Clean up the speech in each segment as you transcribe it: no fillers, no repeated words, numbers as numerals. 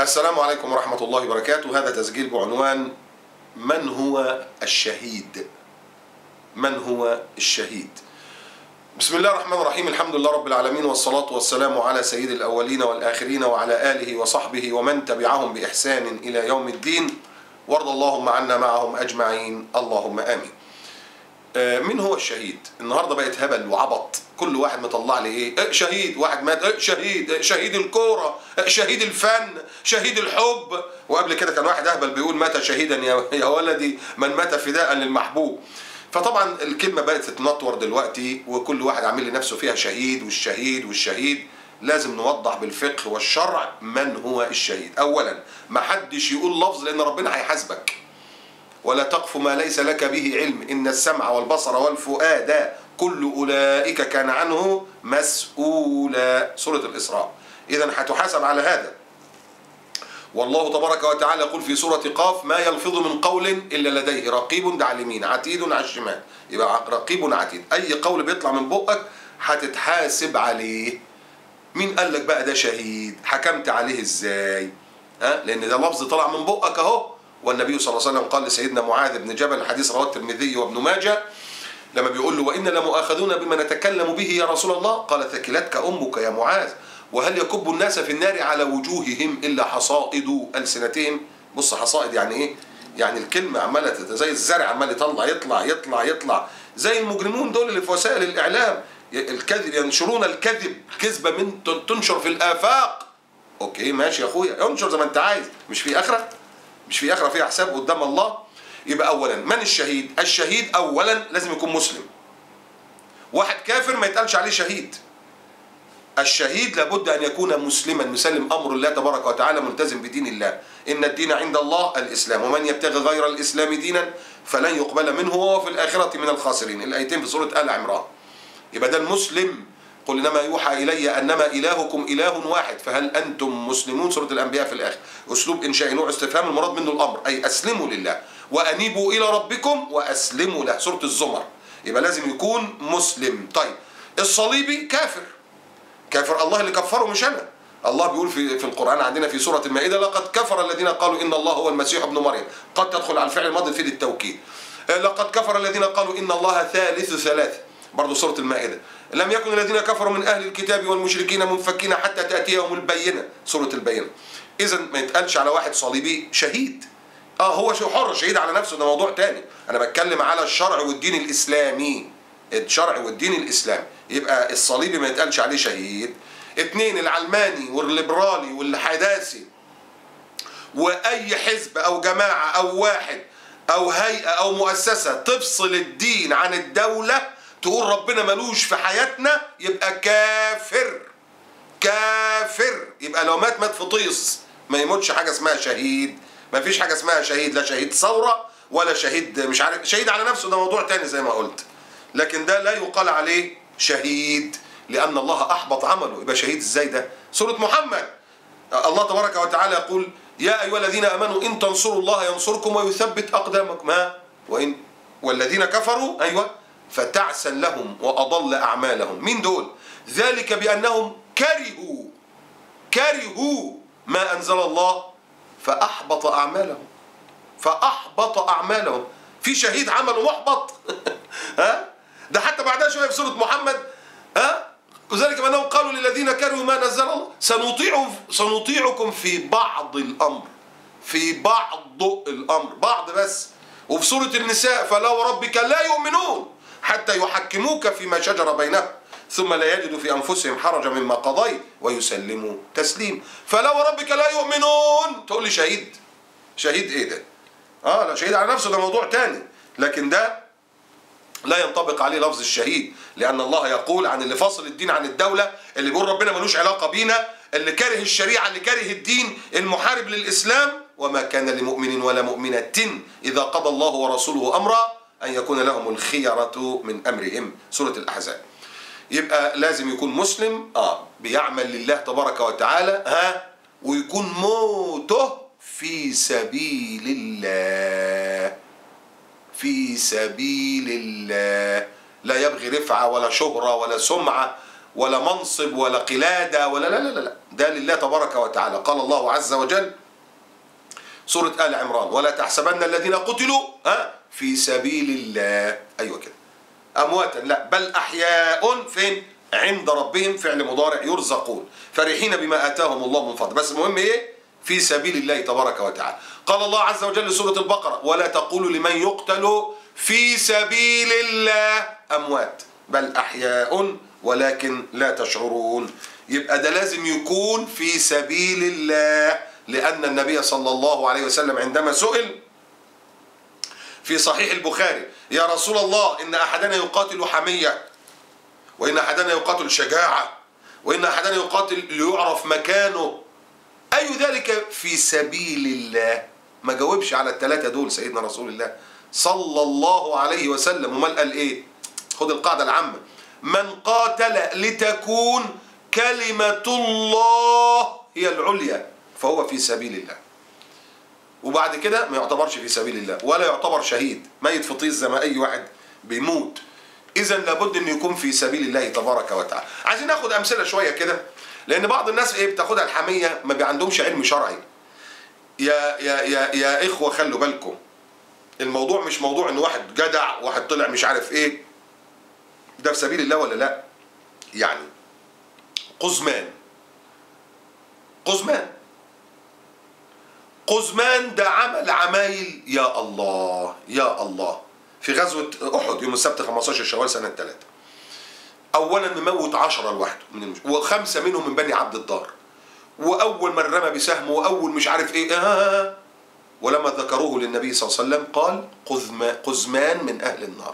السلام عليكم ورحمة الله وبركاته. هذا تسجيل بعنوان من هو الشهيد؟ من هو الشهيد؟ بسم الله الرحمن الرحيم. الحمد لله رب العالمين، والصلاة والسلام على سيد الأولين والآخرين وعلى آله وصحبه ومن تبعهم بإحسان إلى يوم الدين، وارض اللهم عنا معهم أجمعين، اللهم آمين. من هو الشهيد؟ النهارده بقت هبل وعبط، كل واحد مطلع لي ايه؟ شهيد، واحد مات، شهيد، شهيد الكوره، شهيد الفن، شهيد الحب. وقبل كده كان واحد اهبل بيقول مات شهيدا يا ولدي من مات فداء للمحبوب. فطبعا الكلمه بقت تتنطور دلوقتي، وكل واحد عامل لنفسه فيها شهيد والشهيد والشهيد. لازم نوضح بالفقه والشرع من هو الشهيد. اولا ما حدش يقول لفظ، لان ربنا هيحاسبك. ولا تقف ما ليس لك به علم، إن السمع والبصر والفؤاد كل أولئك كان عنه مسؤولا. سورة الإسراء. إذن هتحاسب على هذا. والله تبارك وتعالى يقول في سورة قاف: ما يلفظ من قول إلا لديه رقيب على اليمين عتيد على الشمال. يبقى رقيب عتيد، أي قول بيطلع من بقك هتتحاسب عليه. مين قال لك بقى ده شهيد؟ حكمت عليه إزاي؟ لأن ده لفظ طلع من بقك أهو. والنبي صلى الله عليه وسلم قال لسيدنا معاذ بن جبل، الحديث رواه الترمذي وابن ماجه، لما بيقول له: وإن لمؤاخذون بما نتكلم به يا رسول الله، قال: ثكلتك أمك يا معاذ، وهل يكب الناس في النار على وجوههم إلا حصائد ألسنتهم. بص، حصائد يعني إيه؟ يعني الكلمة عمالة زي الزرع، عمال يطلع يطلع يطلع يطلع، زي المجرمون دول اللي في وسائل الإعلام، الكذب، ينشرون الكذب، كذبة من تنشر في الآفاق. أوكي ماشي يا أخويا، انشر زي ما أنت عايز، مش في آخرة؟ مش في آخرة فيها حساب قدام الله؟ يبقى أولا من الشهيد؟ الشهيد أولا لازم يكون مسلم. واحد كافر ما يتقالش عليه شهيد. الشهيد لابد أن يكون مسلما مسلم أمر الله تبارك وتعالى، ملتزم بدين الله. إن الدين عند الله الإسلام، ومن يبتغي غير الإسلام دينا فلن يقبل منه وهو في الآخرة من الخاسرين. الآيتين في سورة آل عمران. يبقى ده المسلم. قل إنما يوحى إلي أنما إلهكم إله واحد فهل أنتم مسلمون. سورة الأنبياء في الآخر. أسلوب إنشاء نوع استفهام، المراد منه الأمر، أي أسلموا لله وأنيبوا إلى ربكم وأسلموا له. سورة الزمر. يبقى لازم يكون مسلم. طيب الصليبي كافر، كافر الله اللي كفره مش أنا. الله بيقول في القرآن عندنا في سورة المائدة: لقد كفر الذين قالوا إن الله هو المسيح ابن مريم. قد تدخل على الفعل الماضي في التوكيد. لقد كفر الذين قالوا إن الله ثالث ثلاثة. برضه سورة المائدة. لم يكن الذين كفروا من أهل الكتاب والمشركين منفكين حتى تأتيهم البينة. سورة البينة. إذا ما يتقالش على واحد صليبي شهيد. هو حر، شهيد على نفسه، ده موضوع تاني. أنا بتكلم على الشرع والدين الإسلامي. الشرع والدين الإسلامي. يبقى الصليبي ما يتقالش عليه شهيد. اتنين، العلماني والليبرالي والحداثي وأي حزب أو جماعة أو واحد أو هيئة أو مؤسسة تفصل الدين عن الدولة، تقول ربنا ملوش في حياتنا، يبقى كافر. كافر. يبقى لو مات في طيس، ما يموتش حاجة اسمها شهيد. ما فيش حاجة اسمها شهيد، لا شهيد ثورة ولا شهيد مش عارف، شهيد على نفسه ده موضوع تاني زي ما قلت. لكن ده لا يقال عليه شهيد، لأن الله أحبط عمله. يبقى شهيد ازاي ده؟ سورة محمد الله تبارك وتعالى يقول: يا أيها الذين آمنوا إن تنصروا الله ينصركم ويثبت أقدامكم. والذين كفروا أيوه فتعسا لهم وأضل أعمالهم. مين دول؟ ذلك بأنهم كرهوا ما أنزل الله فأحبط أعمالهم. فأحبط أعمالهم. في شهيد عمله محبط؟ ده حتى بعدها شوية في سورة محمد وذلك بأنهم قالوا للذين كرهوا ما نزل الله سنطيعكم في بعض الأمر. في بعض الأمر، بعض بس. وفي سورة النساء: فلا وربك لا يؤمنون حتى يحكموك فيما شجر بينهم ثم لا يجدوا في أنفسهم حرجا مما قضيت ويسلموا تسليم. فلا وربك لا يؤمنون. تقول لي شهيد؟ شهيد ايه ده؟ لا، شهيد على نفسه ده موضوع تاني. لكن ده لا ينطبق عليه لفظ الشهيد، لأن الله يقول عن اللي فاصل الدين عن الدولة، اللي بيقول ربنا ملوش علاقة بينا، اللي كاره الشريعة، اللي كاره الدين، المحارب للإسلام: وما كان لمؤمن ولا مؤمنة إذا قضى الله ورسوله أمرا أن يكون لهم الخيرة من أمرهم. سورة الأحزاب. يبقى لازم يكون مسلم بيعمل لله تبارك وتعالى ويكون موته في سبيل الله. في سبيل الله. لا يبغي رفعة ولا شهرة ولا سمعة ولا منصب ولا قلادة ولا لا لا لا، ده لله تبارك وتعالى. قال الله عز وجل سورة آل عمران: ولا تحسبن الذين قتلوا في سبيل الله، أيوة كده، أمواتا، لا بل أحياء فين؟ عند ربهم، فعل مضارع، يرزقون فرحين بما آتاهم الله من فضل. بس المهم إيه؟ في سبيل الله تبارك وتعالى. قال الله عز وجل سورة البقرة: ولا تقولوا لمن يقتل في سبيل الله أموات بل أحياء ولكن لا تشعرون. يبقى ده لازم يكون في سبيل الله، لأن النبي صلى الله عليه وسلم عندما سئل في صحيح البخاري: يا رسول الله، إن أحدنا يقاتل حمية، وإن أحدنا يقاتل شجاعة، وإن أحدنا يقاتل ليعرف مكانه، أي ذلك في سبيل الله؟ ما جاوبش على الثلاثة دول سيدنا رسول الله صلى الله عليه وسلم. ومال قال إيه؟ خد القاعدة العامة: من قاتل لتكون كلمة الله هي العليا فهو في سبيل الله. وبعد كده ما يعتبرش في سبيل الله ولا يعتبر شهيد، ميت في طيس زي ما أي واحد بيموت. إذا لابد أن يكون في سبيل الله تبارك وتعالى. عايزين ناخد أمثلة شوية كده، لأن بعض الناس بتاخدها الحمية، ما عندهمش علم شرعي. يا إخوة خلوا بالكم، الموضوع مش موضوع إن واحد جدع واحد طلع مش عارف إيه، ده في سبيل الله ولا لا؟ يعني قزمان ده عمل عمايل يا الله يا الله. في غزوة أحد يوم السبت 15 شوال سنة 3، أولا مموت 10 لوحده من و5 منهم من بني عبد الدار، وأول من رمى بسهم، وأول مش عارف إيه ولما ذكروه للنبي صلى الله عليه وسلم قال: قزمان من أهل النار.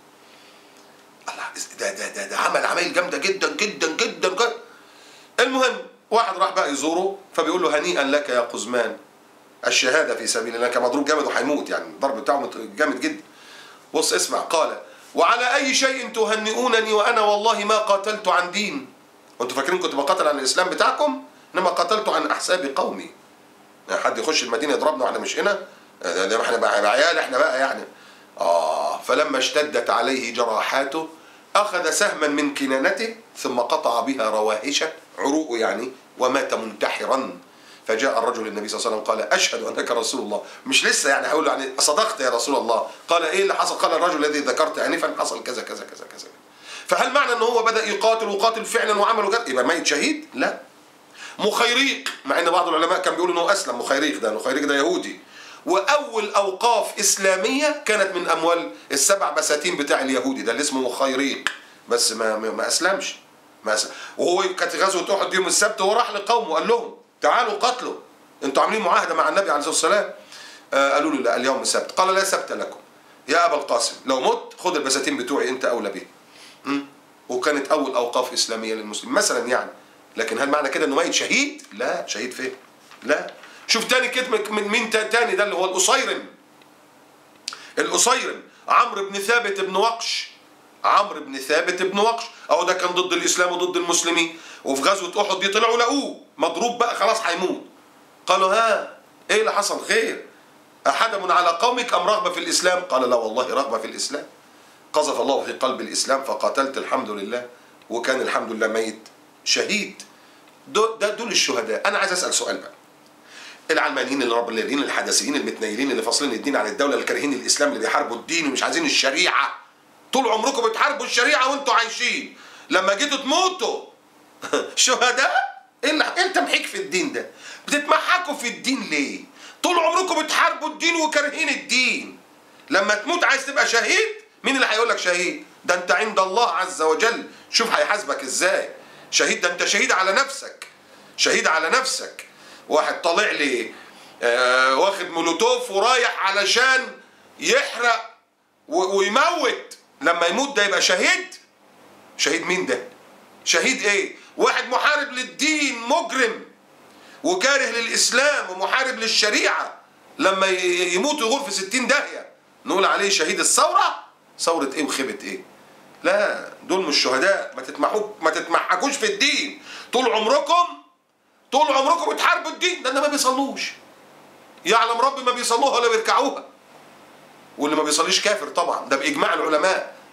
الله، ده عمل عمايل جامدة جدا جدا جدا جدا. المهم واحد راح بقى يزوره فبيقول له: هنيئا لك يا قزمان، الشهادة في سبيل الله. كان مضروب جامد وهيموت، يعني الضرب بتاعه جامد جدا. بص اسمع، قال: وعلى أي شيء تهنئونني وأنا والله ما قاتلت عن دين. وانتوا فاكرين كنت بقاتل عن الإسلام بتاعكم؟ إنما قاتلت عن أحساب قومي. يعني حد يخش المدينة يضربنا واحنا مش هنا؟ ده احنا بقى عيال احنا بقى يعني. فلما اشتدت عليه جراحاته أخذ سهما من كنانته ثم قطع بها رواهشه، عروقه يعني، ومات منتحرا. فجاء الرجل النبي صلى الله عليه وسلم قال: أشهد أنك رسول الله. مش لسه يعني هقول له يعني صدقت يا رسول الله. قال: إيه اللي حصل؟ قال: الرجل الذي ذكرت آنفا حصل كذا كذا كذا كذا. فهل معنى أنه هو بدأ يقاتل وقاتل فعلا وعمله كذا يبقى ميت شهيد؟ لا. مخيريق، مع أن بعض العلماء كان بيقولوا أنه أسلم. مخيريق ده يهودي، وأول أوقاف إسلامية كانت من أموال ال7 بساتين بتاع اليهودي ده اللي اسمه مخيريق، بس ما أسلمش. وهو كانت غزوة أحد يوم السبت، وهو راح لقومه وقال لهم: تعالوا قتلوا، انتوا عاملين معاهدة مع النبي عليه الصلاة والسلام. قالوا له: لا، اليوم السبت. قال: لا سبت لكم يا أبا القاسم، لو مت خد البساتين بتوعي، أنت أولى به. وكانت أول أوقاف إسلامية للمسلمين مثلا يعني. لكن هل معنى كده إنه ميت شهيد؟ لا. شهيد فين؟ لا. شوف تاني كلمة من مين تاني، ده اللي هو الأصيرم، عمرو بن ثابت بن وقش. أهو ده كان ضد الإسلام وضد المسلمين، وفي غزوة أحد دي طلعوا لقوه مضروب بقى خلاص هيموت. قالوا: إيه اللي حصل؟ خير؟ أحدم على قومك أم رغبة في الإسلام؟ قال: لا والله رغبة في الإسلام. قذف الله في قلب الإسلام فقاتلت الحمد لله، وكان الحمد لله ميت شهيد. دول الشهداء. أنا عايز أسأل سؤال بقى. العلمانيين الليبراليين الحداثيين المتنيلين اللي فاصلين الدين عن الدولة، اللي كارهين الإسلام، اللي بيحاربوا الدين ومش عايزين الشريعة، طول عمركم بتحاربوا الشريعة وانتوا عايشين، لما جيتوا تموتوا شهداء. انت محيك في الدين ده، بتتمحكوا في الدين ليه؟ طول عمركم بتحاربوا الدين وكارهين الدين، لما تموت عايز تبقى شهيد؟ مين اللي هيقول لك شهيد؟ ده انت عند الله عز وجل، شوف هيحاسبك ازاي. شهيد ده انت شهيد على نفسك. واحد طالع لي واخد مولوتوف ورايح علشان يحرق ويموت، لما يموت ده يبقى شهيد؟ شهيد مين ده؟ شهيد ايه؟ واحد محارب للدين، مجرم وكاره للإسلام ومحارب للشريعة، لما يموت ويغور في 60 داهية نقول عليه شهيد الثورة؟ ثورة ايه وخيبة ايه؟ لا، دول مش شهداء. ما تتمحكوش في الدين. طول عمركم بتحاربوا الدين. ده ما بيصلوش، يعلم ربي ما بيصلوها ولا بيركعوها. واللي ما بيصليش كافر طبعا، ده بإجماع العلماء.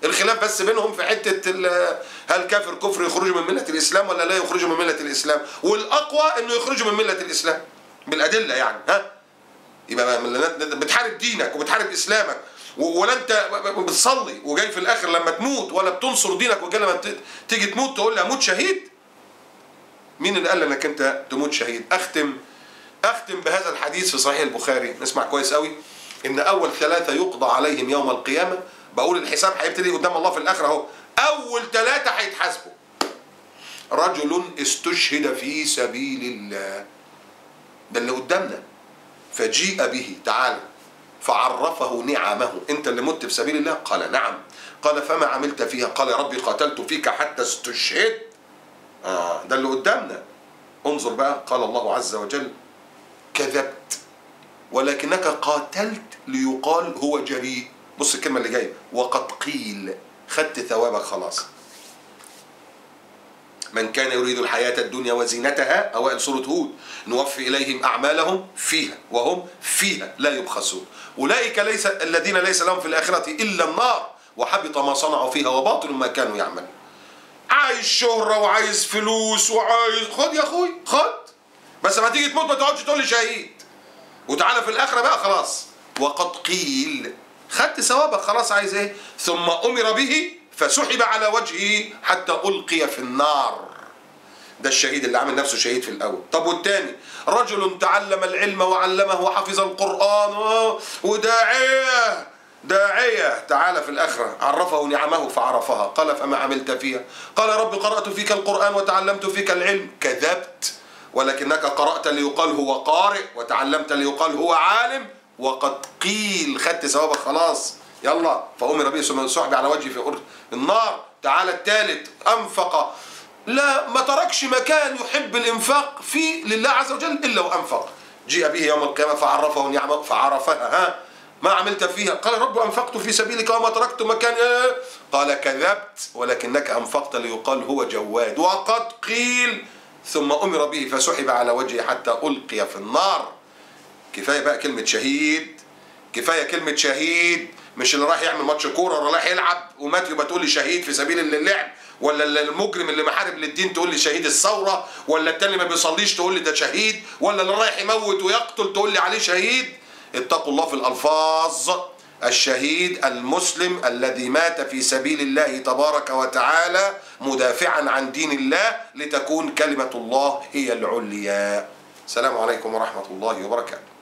الخلاف بس بينهم في حتة هل كافر كفر يخرج من ملة الإسلام ولا لا يخرج من ملة الإسلام، والأقوى إنه يخرج من ملة الإسلام بالأدلة يعني. ها يبقى بتحارب دينك وبتحارب إسلامك، ولا أنت بتصلي وجاي في الآخر لما تموت، ولا بتنصر دينك وجاي لما تيجي تموت تقول لي أموت شهيد؟ مين اللي قال انك انت تموت شهيد؟ اختم بهذا الحديث في صحيح البخاري، نسمع كويس قوي. ان اول 3 يقضى عليهم يوم القيامه، بقول الحساب هيبتدي قدام الله في الاخره اهو، اول 3 هيتحاسبوا. رجل استشهد في سبيل الله، ده اللي قدامنا، فجيء به تعالى فعرفه نعمه. انت اللي مت في سبيل الله؟ قال نعم. قال فما عملت فيها؟ قال يا ربي قاتلت فيك حتى استشهدت. ده اللي قدامنا. انظر بقى، قال الله عز وجل كذبت ولكنك قاتلت ليقال هو جريء. بص الكلمة اللي جاية، وقد قيل، خدت ثوابك خلاص. من كان يريد الحياة الدنيا وزينتها، أوائل سورة هود، نوفي إليهم أعمالهم فيها وهم فيها لا يبخسون. أولئك الذين ليس لهم في الآخرة إلا النار وحبط ما صنعوا فيها وباطل ما كانوا يعملون. عايز شهرة وعايز فلوس وعايز، خد يا اخوي خد، بس ما تيجي تموت ما تقعدش تقول لي شهيد. وتعالى في الاخره بقى خلاص، وقد قيل، خدت ثوابك خلاص. عايز ايه؟ ثم امر به فسحب على وجهه حتى القي في النار. ده الشهيد اللي عامل نفسه شهيد في الاول. طب والتاني؟ رجل تعلم العلم وعلمه وحفظ القران داعية، تعالى في الآخرة عرفه نعمه فعرفها. قال فما عملت فيها؟ قال رب قرأت فيك القرآن وتعلمت فيك العلم. كذبت ولكنك قرأت ليقال هو قارئ وتعلمت ليقال هو عالم. وقد قيل، خدت ثوابك خلاص. يلا فأمر به ثم سحب على وجهه في النار. تعالى الثالث، أنفق، لا ما تركش مكان يحب الإنفاق فيه لله عز وجل إلا وأنفق. جيء به يوم القيامة فعرفه نعمه فعرفها. ما عملت فيها؟ قال رب أنفقت في سبيلك وما تركت مكان. قال كذبت ولكنك أنفقت ليقال هو جواد. وقد قيل ثم أمر به فسحب على وجهه حتى ألقي في النار. كفاية بقى كلمة شهيد، كفاية كلمة شهيد. مش اللي راح يعمل ماتش كورة ولا راح يلعب ومات يبقى تقول لي شهيد في سبيل اللعب، ولا المجرم اللي محارب للدين تقول لي شهيد الثورة، ولا التاني ما بيصليش تقول لي ده شهيد، ولا اللي رايح يموت ويقتل تقول لي عليه شهيد. اتقوا الله في الألفاظ. الشهيد المسلم الذي مات في سبيل الله تبارك وتعالى مدافعا عن دين الله لتكون كلمة الله هي العليا. السلام عليكم ورحمة الله وبركاته.